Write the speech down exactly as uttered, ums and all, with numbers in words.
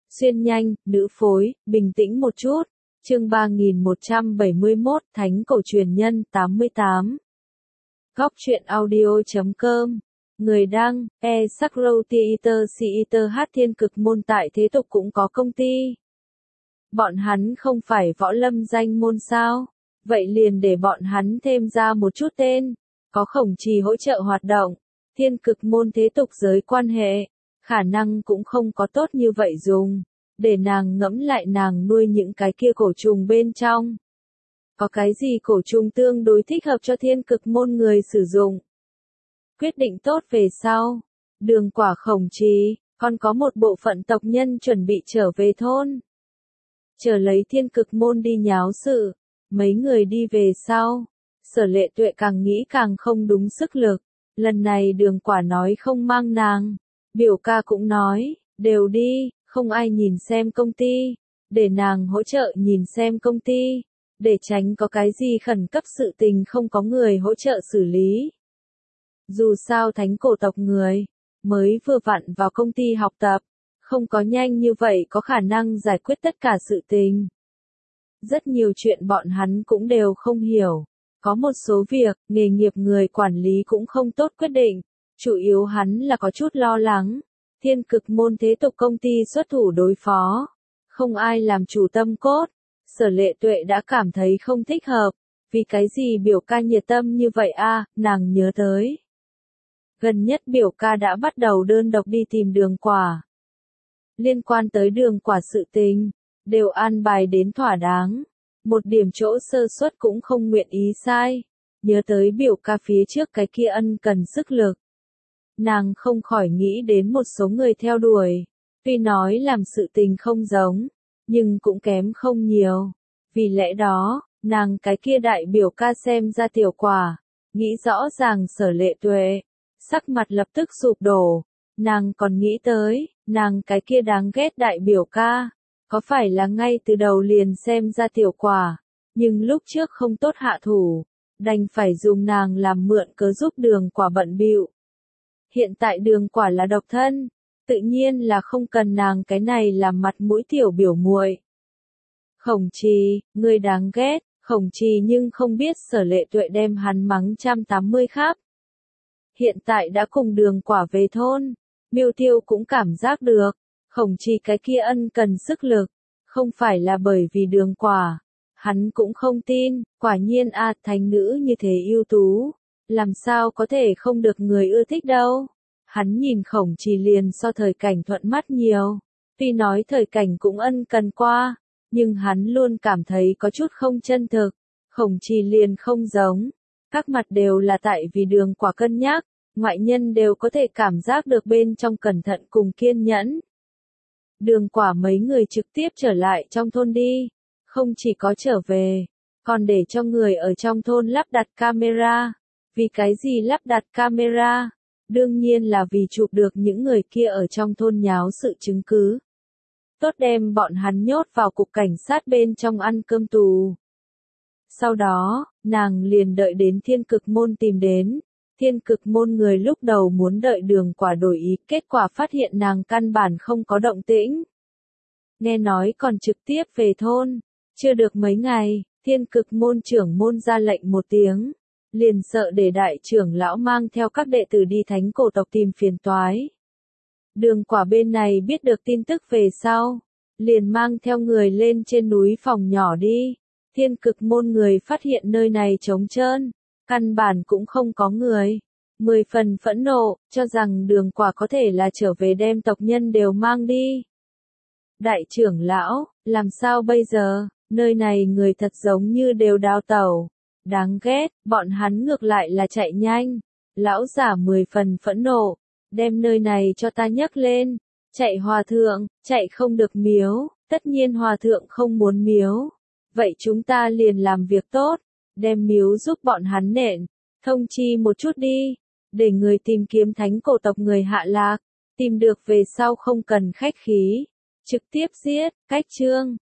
Xuyên nhanh, nữ phối, bình tĩnh một chút. Chương ba nghìn một trăm bảy mươi mốt, Thánh cổ truyền nhân tám mươi tám. Góc truyện audio chấm com. Người đăng, e Sakrotheater Theater hát Thiên Cực Môn tại thế tục cũng có công ty. Bọn hắn không phải võ lâm danh môn sao? Vậy liền để bọn hắn thêm ra một chút tên. Có Khổng Trì hỗ trợ hoạt động. Thiên Cực Môn thế tục giới quan hệ. Khả năng cũng không có tốt như vậy dùng. Để nàng ngẫm lại nàng nuôi những cái kia cổ trùng bên trong. Có cái gì cổ trùng tương đối thích hợp cho Thiên Cực Môn người sử dụng? Quyết định tốt về sau. Đường Quả Khổng Trì, còn có một bộ phận tộc nhân chuẩn bị trở về thôn. Chờ lấy Thiên Cực Môn đi nháo sự. Mấy người đi về sau. Sở Lệ Tuệ càng nghĩ càng không đúng sức lực. Lần này Đường Quả nói không mang nàng. Biểu ca cũng nói, đều đi, không ai nhìn xem công ty. Để nàng hỗ trợ nhìn xem công ty. Để tránh có cái gì khẩn cấp sự tình không có người hỗ trợ xử lý. Dù sao thánh cổ tộc người, mới vừa vặn vào công ty học tập. Không có nhanh như vậy có khả năng giải quyết tất cả sự tình. Rất nhiều chuyện bọn hắn cũng đều không hiểu. Có một số việc, nghề nghiệp người quản lý cũng không tốt quyết định. Chủ yếu hắn là có chút lo lắng. Thiên Cực Môn thế tục công ty xuất thủ đối phó. Không ai làm chủ tâm cốt. Sở Lệ Tuệ đã cảm thấy không thích hợp. Vì cái gì biểu ca nhiệt tâm như vậy a? Nàng nhớ tới. Gần nhất biểu ca đã bắt đầu đơn độc đi tìm Đường Quả. Liên quan tới Đường Quả sự tình, đều an bài đến thỏa đáng. Một điểm chỗ sơ suất cũng không nguyện ý sai. Nhớ tới biểu ca phía trước cái kia ân cần sức lực. Nàng không khỏi nghĩ đến một số người theo đuổi. Tuy nói làm sự tình không giống, nhưng cũng kém không nhiều. Vì lẽ đó, nàng cái kia đại biểu ca xem ra Tiểu Quả. Nghĩ rõ ràng Sở Lệ Tuệ. Sắc mặt lập tức sụp đổ. Nàng còn nghĩ tới, nàng cái kia đáng ghét đại biểu ca. Có phải là ngay từ đầu liền xem ra Tiểu Quả. Nhưng lúc trước không tốt hạ thủ. Đành phải dùng nàng làm mượn cớ giúp Đường Quả bận bịu. Hiện tại Đường Quả là độc thân, tự nhiên là không cần nàng cái này làm mặt mũi tiểu biểu muội. Khổng Trì, ngươi đáng ghét, Khổng Trì nhưng không biết Sở Lệ Tuệ đem hắn mắng một trăm tám mươi khắp. Hiện tại đã cùng Đường Quả về thôn, Miêu Tiêu cũng cảm giác được, Khổng Trì cái kia ân cần sức lực, không phải là bởi vì Đường Quả. Hắn cũng không tin, quả nhiên a, thánh nữ như thế ưu tú. Làm sao có thể không được người ưa thích đâu. Hắn nhìn Khổng Trì liền so thời cảnh thuận mắt nhiều. Tuy nói thời cảnh cũng ân cần qua, nhưng hắn luôn cảm thấy có chút không chân thực. Khổng Trì liền không giống. Các mặt đều là tại vì Đường Quả cân nhắc, ngoại nhân đều có thể cảm giác được bên trong cẩn thận cùng kiên nhẫn. Đường Quả mấy người trực tiếp trở lại trong thôn đi. Không chỉ có trở về, còn để cho người ở trong thôn lắp đặt camera. Vì cái gì lắp đặt camera? Đương nhiên là vì chụp được những người kia ở trong thôn nháo sự chứng cứ. Tốt đem bọn hắn nhốt vào cục cảnh sát bên trong ăn cơm tù. Sau đó, nàng liền đợi đến Thiên Cực Môn tìm đến. Thiên Cực Môn người lúc đầu muốn đợi Đường Quả đổi ý, kết quả phát hiện nàng căn bản không có động tĩnh. Nghe nói còn trực tiếp về thôn. Chưa được mấy ngày, Thiên Cực Môn trưởng môn ra lệnh một tiếng. Liền sợ để đại trưởng lão mang theo các đệ tử đi thánh cổ tộc tìm phiền toái. Đường Quả bên này biết được tin tức về sau. Liền mang theo người lên trên núi phòng nhỏ đi. Thiên Cực Môn người phát hiện nơi này trống trơn. Căn bản cũng không có người. Mười phần phẫn nộ, cho rằng Đường Quả có thể là trở về đem tộc nhân đều mang đi. Đại trưởng lão, làm sao bây giờ, nơi này người thật giống như đều đào tẩu. Đáng ghét, bọn hắn ngược lại là chạy nhanh. Lão giả mười phần phẫn nộ, đem nơi này cho ta nhấc lên. Chạy hòa thượng, chạy không được miếu, tất nhiên hòa thượng không muốn miếu. Vậy chúng ta liền làm việc tốt, đem miếu giúp bọn hắn nện. Thông chi một chút đi, để người tìm kiếm thánh cổ tộc người hạ lạc. Tìm được về sau không cần khách khí. Trực tiếp giết, cách chương.